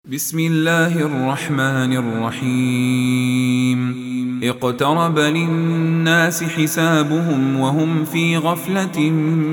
بسم الله الرحمن الرحيم اقترب للناس حسابهم وهم في غفلة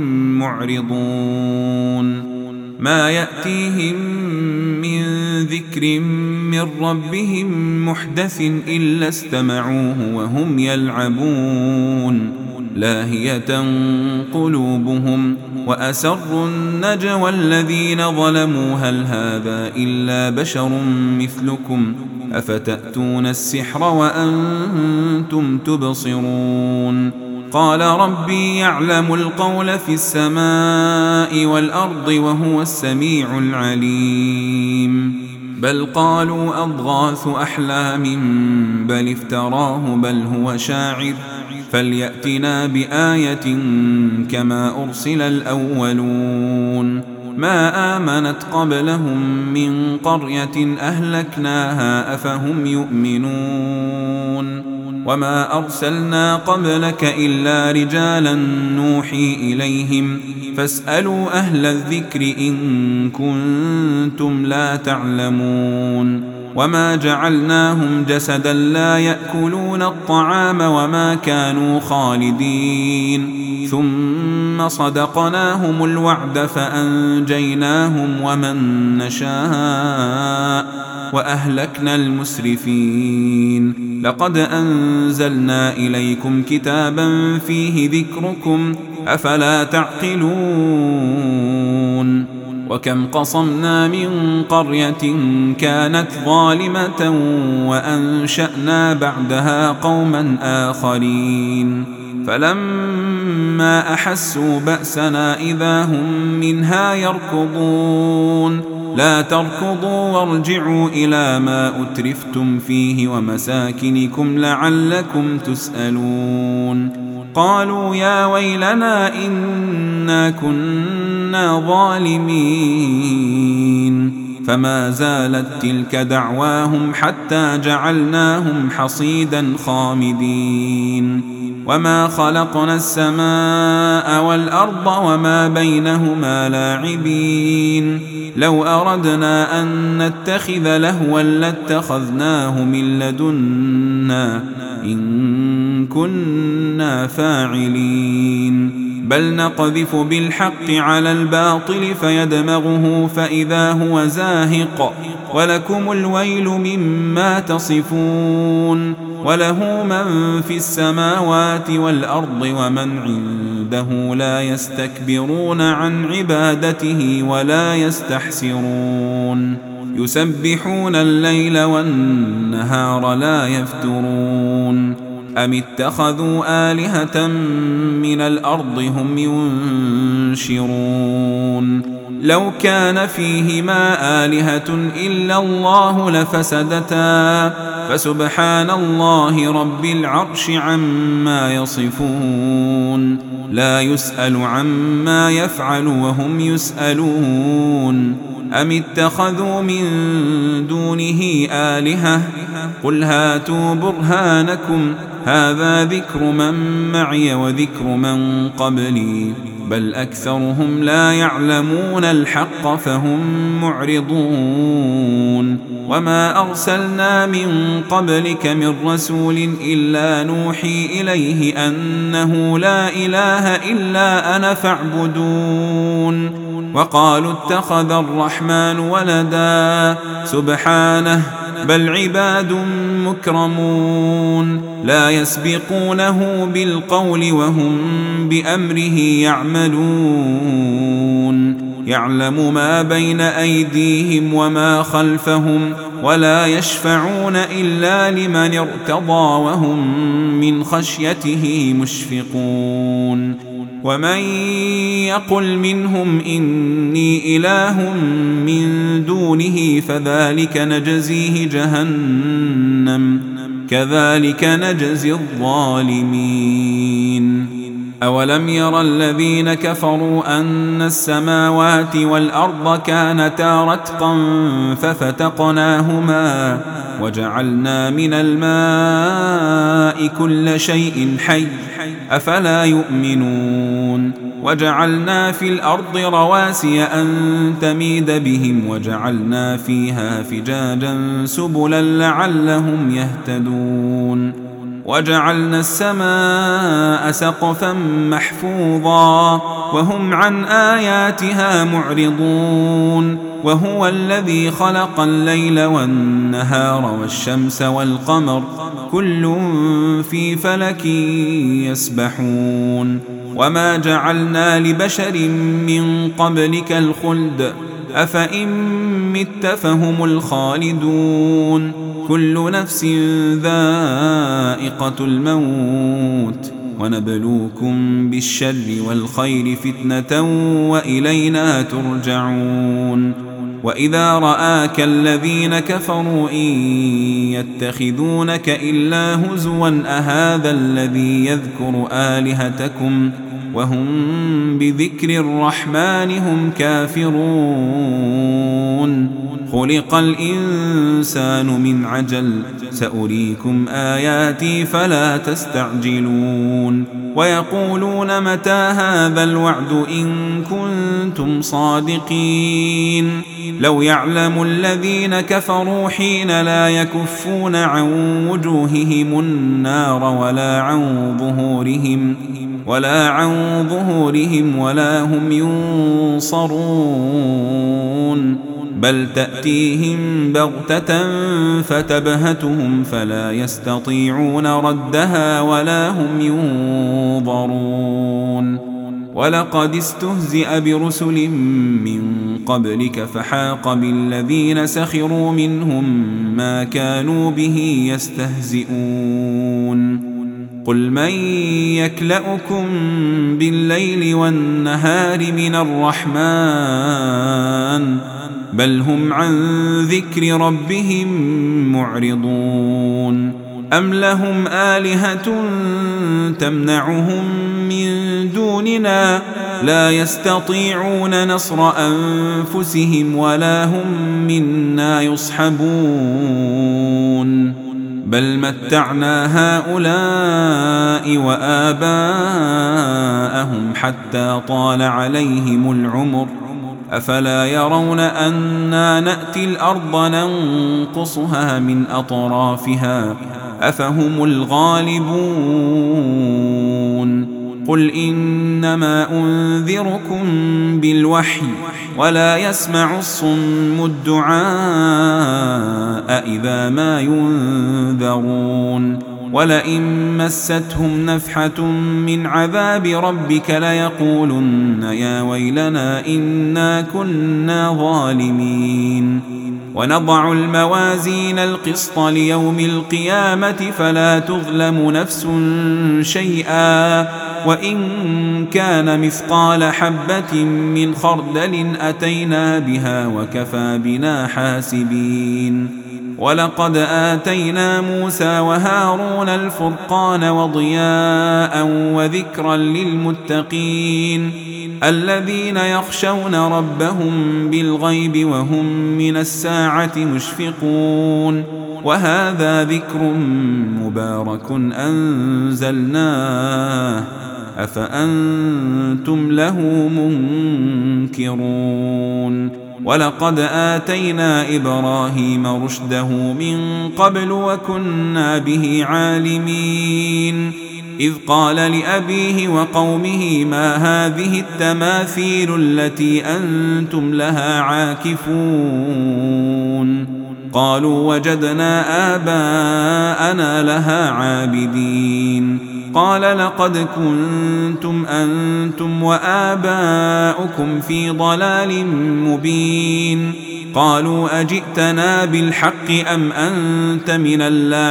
معرضون ما يأتيهم من ذكر من ربهم محدث إلا استمعوه وهم يلعبون لاهية قلوبهم وأسروا النجوى الذين ظلموا هل هذا إلا بشر مثلكم أفتأتون السحر وأنتم تبصرون قال ربي يعلم القول في السماء والأرض وهو السميع العليم بل قالوا أضغاث أحلام بل افتراه بل هو شاعر فليأتنا بآية كما أرسل الأولون ما آمنت قبلهم من قرية أهلكناها أفهم يؤمنون وما أرسلنا قبلك إلا رجالا نوحي إليهم فاسألوا أهل الذكر إن كنتم لا تعلمون وما جعلناهم جسدا لا يأكلون الطعام وما كانوا خالدين ثم صدقناهم الوعد فأنجيناهم ومن نشاء وأهلكنا المسرفين لقد أنزلنا إليكم كتابا فيه ذكركم أفلا تعقلون وكم قصمنا من قرية كانت ظالمة وأنشأنا بعدها قوما آخرين فلما أحسوا بأسنا إذا هم منها يركضون لا تركضوا وارجعوا إلى ما أترفتم فيه ومساكنكم لعلكم تسألون قالوا يا ويلنا إنا كنا ظالمين فما زالت تلك دعواهم حتى جعلناهم حصيدا خامدين وما خلقنا السماء والأرض وما بينهما لاعبين لو أردنا أن نتخذ لهوا لاتخذناه من لدنا إن كنا فاعلين بل نقذف بالحق على الباطل فيدمغه فإذا هو زاهق ولكم الويل مما تصفون وله من في السماوات والأرض ومن عنده لا يستكبرون عن عبادته ولا يستحسرون يسبحون الليل والنهار لا يفترون أم اتخذوا آلهة من الأرض هم ينشرون لو كان فيهما آلهة إلا الله لفسدتا فسبحان الله رب العرش عما يصفون لا يسأل عما يفعل وهم يسألون أم اتخذوا من دونه آلهة قل هاتوا برهانكم هذا ذكر من معي وذكر من قبلي بل أكثرهم لا يعلمون الحق فهم معرضون وما أرسلنا من قبلك من رسول إلا نوحي إليه أنه لا إله إلا أنا فاعبدون وقالوا اتخذ الرحمن ولدا سبحانه بل عباد مكرمون لا يسبقونه بالقول وهم بأمره يعملون يعلم ما بين أيديهم وما خلفهم ولا يشفعون إلا لمن ارتضى وهم من خشيته مشفقون ومن يقل منهم إني إله من دونه فذلك نجزيه جهنم كذلك نجزي الظالمين أولم ير الذين كفروا أن السماوات والأرض كانتا رتقا ففتقناهما وجعلنا من الماء كل شيء حي أفلا يؤمنون وجعلنا في الأرض رواسي أن تميد بهم وجعلنا فيها فجاجا سبلا لعلهم يهتدون وجعلنا السماء سقفا محفوظا وهم عن آياتها معرضون وهو الذي خلق الليل والنهار والشمس والقمر كل في فلك يسبحون وما جعلنا لبشر من قبلك الخلد أفإن مت فهم الخالدون كل نفس ذائقة الموت ونبلوكم بالشر والخير فتنة وإلينا ترجعون وإذا رآك الذين كفروا إن يتخذونك إلا هزوا أهذا الذي يذكر آلهتكم وهم بذكر الرحمن هم كافرون خلق الإنسان من عجل سأريكم آياتي فلا تستعجلون ويقولون متى هذا الوعد إن كنتم صادقين لو يعلم الذين كفروا حين لا يكفون عن وجوههم النار ولا عن ظهورهم ولا هم ينصرون بل تأتيهم بغتة فتبهتهم فلا يستطيعون ردها ولا هم ينظرون ولقد استهزئ برسل من قبلك فحاق بالذين سخروا منهم ما كانوا به يستهزئون قل من يكلؤكم بالليل والنهار من الرحمن بل هم عن ذكر ربهم معرضون أم لهم آلهة تمنعهم من دوننا لا يستطيعون نصر أنفسهم ولا هم منا يصحبون بل متعنا هؤلاء وآباءهم حتى طال عليهم العمر أفلا يرون أنا نأتي الأرض ننقصها من أطرافها أفهم الغالبون قل إنما أنذركم بالوحي ولا يسمع الصم الدعاء إذا ما ينذرون ولئن مستهم نفحة من عذاب ربك ليقولن يا ويلنا إنا كنا ظالمين ونضع الموازين القسط ليوم القيامة فلا تظلم نفس شيئا وإن كان مثقال حبة من خردل أتينا بها وكفى بنا حاسبين ولقد آتينا موسى وهارون الفرقان وضياء وذكرا للمتقين الذين يخشون ربهم بالغيب وهم من الساعة مشفقون وهذا ذكر مبارك أنزلناه أفأنتم له منكرون ولقد آتينا إبراهيم رشده من قبل وكنا به عالمين إذ قال لأبيه وقومه ما هذه التماثيل التي أنتم لها عاكفون قالوا وجدنا آباءنا لها عابدين قال لقد كنتم أنتم وآباؤكم في ضلال مبين قالوا أجئتنا بالحق أم أنت من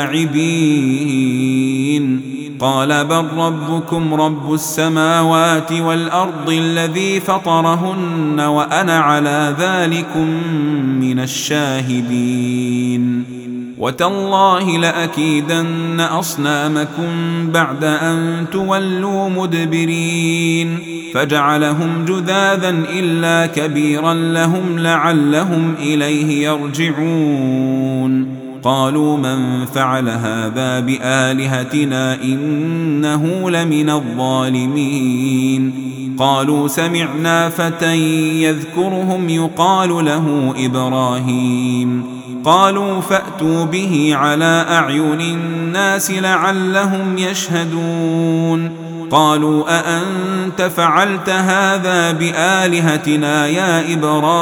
اللاعبين قال بل ربكم رب السماوات والأرض الذي فطرهن وأنا على ذلكم من الشاهدين وتالله لأكيدن أصنامكم بعد أن تولوا مدبرين فجعلهم جذاذا إلا كبيرا لهم لعلهم إليه يرجعون قالوا من فعل هذا بآلهتنا إنه لمن الظالمين قالوا سمعنا فتى يذكرهم يقال له إبراهيم قالوا فأتوا به على أعين الناس لعلهم يشهدون قالوا أأنت فعلت هذا بآلهتنا يا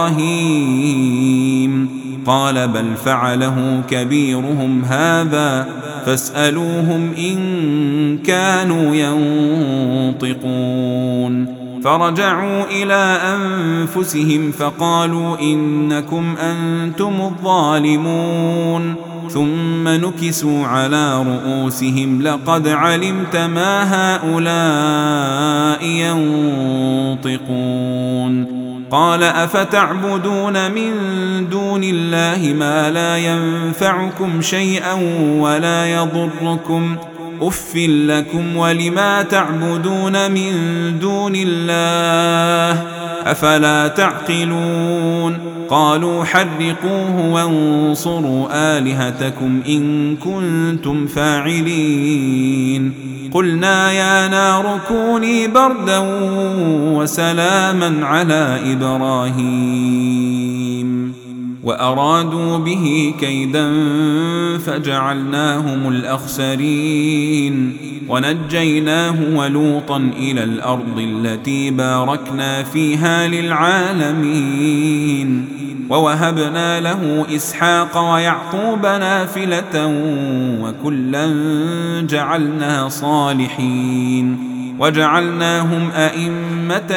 إبراهيم قال بل فعله كبيرهم هذا فاسألوهم إن كانوا ينطقون فرجعوا إلى أنفسهم فقالوا إنكم أنتم الظالمون ثم نكسوا على رؤوسهم لقد علمت ما هؤلاء ينطقون قال أفتعبدون من دون الله ما لا ينفعكم شيئا ولا يضركم أف لكم ولما تعبدون من دون الله أفلا تعقلون قالوا حرقوه وانصروا آلهتكم إن كنتم فاعلين قلنا يا نار كوني بردا وسلاما على إبراهيم وأرادوا به كيدا فجعلناهم الأخسرين ونجيناه ولوطا إلى الأرض التي باركنا فيها للعالمين ووهبنا له إسحاق ويعقوب نافلة وكلا جعلنا صالحين وجعلناهم أئمة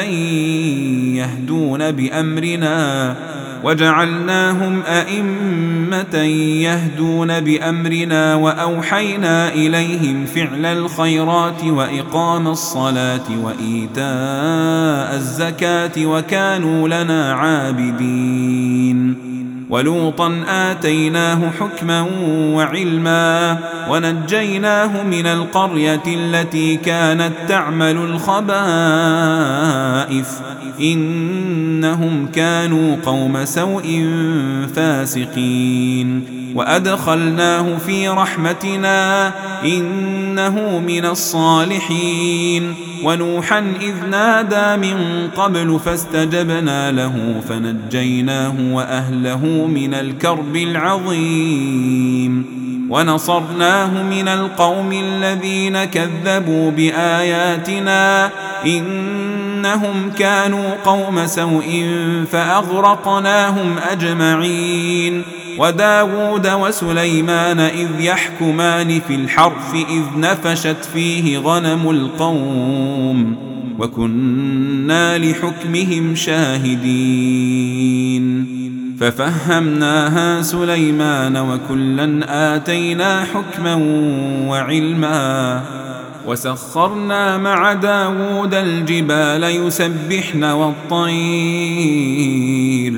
يهدون بأمرنا وأوحينا إليهم فعل الخيرات وإقام الصلاة وإيتاء الزكاة وكانوا لنا عابدين ولوطا آتيناه حكما وعلما ونجيناه من القرية التي كانت تعمل الخبائث إنهم كانوا قوم سوء فاسقين وأدخلناه في رحمتنا إنه من الصالحين ونوحا إذ نادى من قبل فاستجبنا له فنجيناه وأهله من الكرب العظيم ونصرناه من القوم الذين كذبوا بآياتنا إنهم كانوا قوم سوء فأغرقناهم أجمعين وداود وسليمان إذ يحكمان في الحرث إذ نفشت فيه غنم القوم وكنا لحكمهم شاهدين ففهمناها سليمان وكلا آتينا حكما وعلما وسخرنا مع داود الجبال يسبحن والطير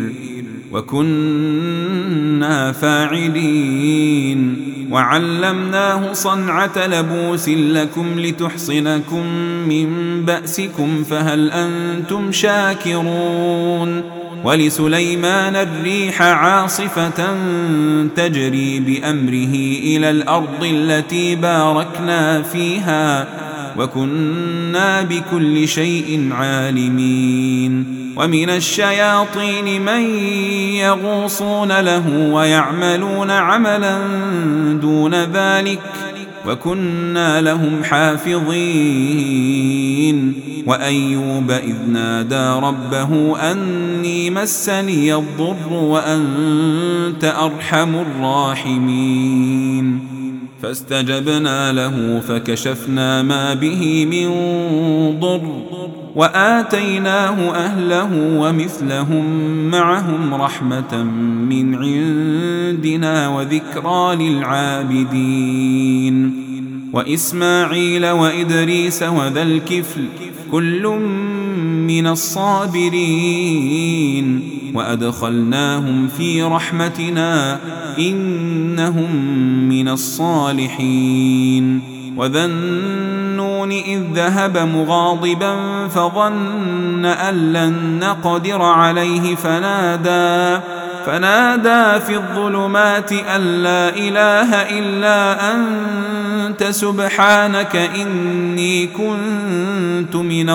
وكنا فاعلين وعلمناه صنعة لبوس لكم لتحصنكم من بأسكم فهل أنتم شاكرون ولسليمان الريح عاصفة تجري بأمره إلى الأرض التي باركنا فيها وكنا بكل شيء عالمين ومن الشياطين من يغوصون له ويعملون عملا دون ذلك وكنا لهم حافظين وأيوب إذ نادى ربه أني مسني الضر وأنت أرحم الراحمين فاستجبنا له فكشفنا ما به من ضر وآتيناه أهله ومثلهم معهم رحمة من عندنا وذكرى للعابدين وإسماعيل وإدريس وذا الكفل كل من الصابرين وأدخلناهم في رحمتنا إنهم من الصالحين وذا النون إذ ذهب مغاضبا فظن أن لن نقدر عليه فنادى في الظلمات أن لا إله إلا أنت سبحانك إني كنت من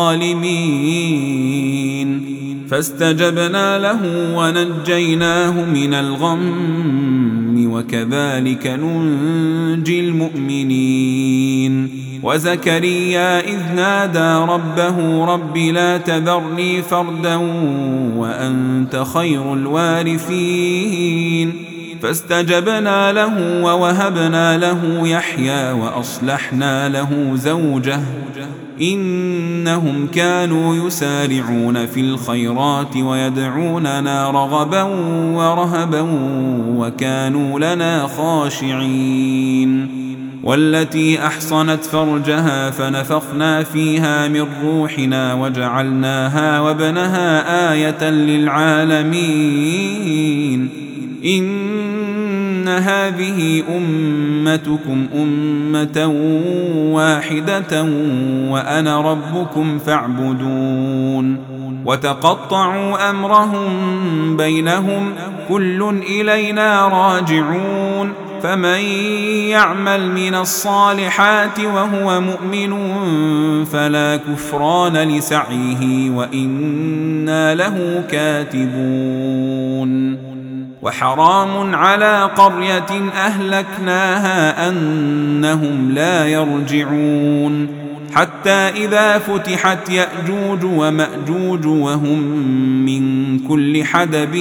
الظالمين فاستجبنا له ونجيناه من الغم وكذلك ننجي المؤمنين وزكريا إذ نادى ربه رب لا تذرني فردا وأنت خير الوارثين فاستجبنا له ووهبنا له يحيى وأصلحنا له زوجه إنهم كانوا يسارعون في الخيرات ويدعوننا رغبا ورهبا وكانوا لنا خاشعين والتي أحصنت فرجها فنفخنا فيها من روحنا وجعلناها وابنها آية للعالمين إن هذه أمتكم أمة واحدة وأنا ربكم فاعبدون وتقطعوا أمرهم بينهم كل إلينا راجعون فمن يعمل من الصالحات وهو مؤمن فلا كفران لسعيه وإنا له كاتبون وحرام على قرية أهلكناها أنهم لا يرجعون حتى إذا فتحت يأجوج ومأجوج وهم من كل حدب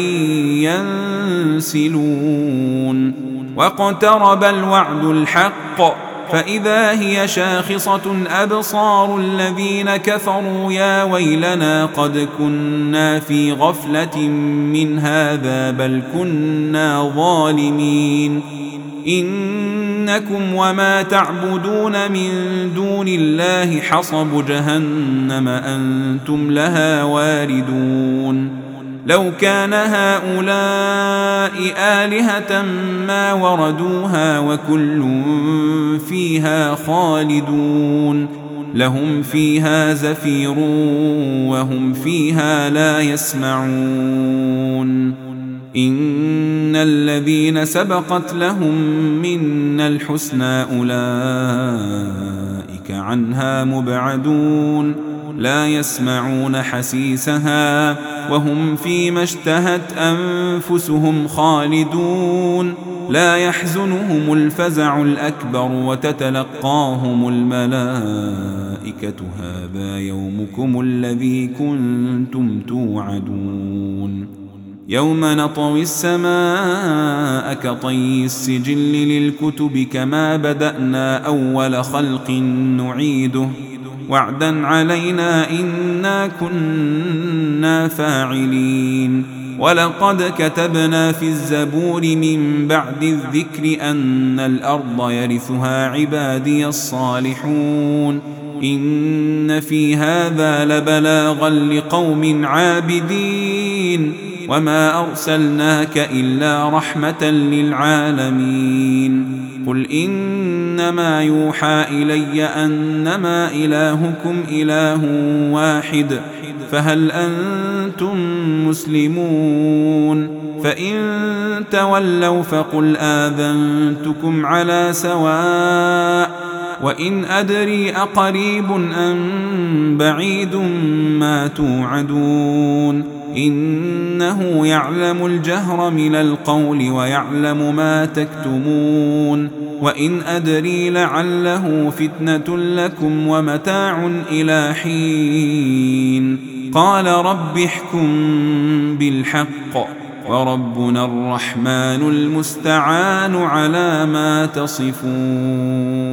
ينسلون واقترب الوعد الحق فإذا هي شاخصة أبصار الذين كفروا يا ويلنا قد كنا في غفلة من هذا بل كنا ظالمين إنكم وما تعبدون من دون الله حصب جهنم أنتم لها واردون لو كان هؤلاء آلهة ما وردوها وكل فيها خالدون لهم فيها زفير وهم فيها لا يسمعون إن الذين سبقت لهم منا الحسنى أولئك عنها مبعدون لا يسمعون حسيسها وهم فيما اشتهت أنفسهم خالدون لا يحزنهم الفزع الأكبر وتتلقاهم الملائكة هذا يومكم الذي كنتم توعدون يوم نطوي السماء كطي السجل للكتب كما بدأنا أول خلق نعيده وعدا علينا إنا كنا فاعلين ولقد كتبنا في الزبور من بعد الذكر أن الأرض يرثها عبادي الصالحون إن في هذا لبلاغا لقوم عابدين وما أرسلناك إلا رحمة للعالمين قل إنما يوحى إلي أنما إلهكم إله واحد فهل أنتم مسلمون فإن تولوا فقل آذنتكم على سواء وإن أدري أقريب أم بعيد ما توعدون إنه يعلم الجهر من القول ويعلم ما تكتمون وإن أدري لعله فتنة لكم ومتاع إلى حين قال رب احكم بالحق وربنا الرحمن المستعان على ما تصفون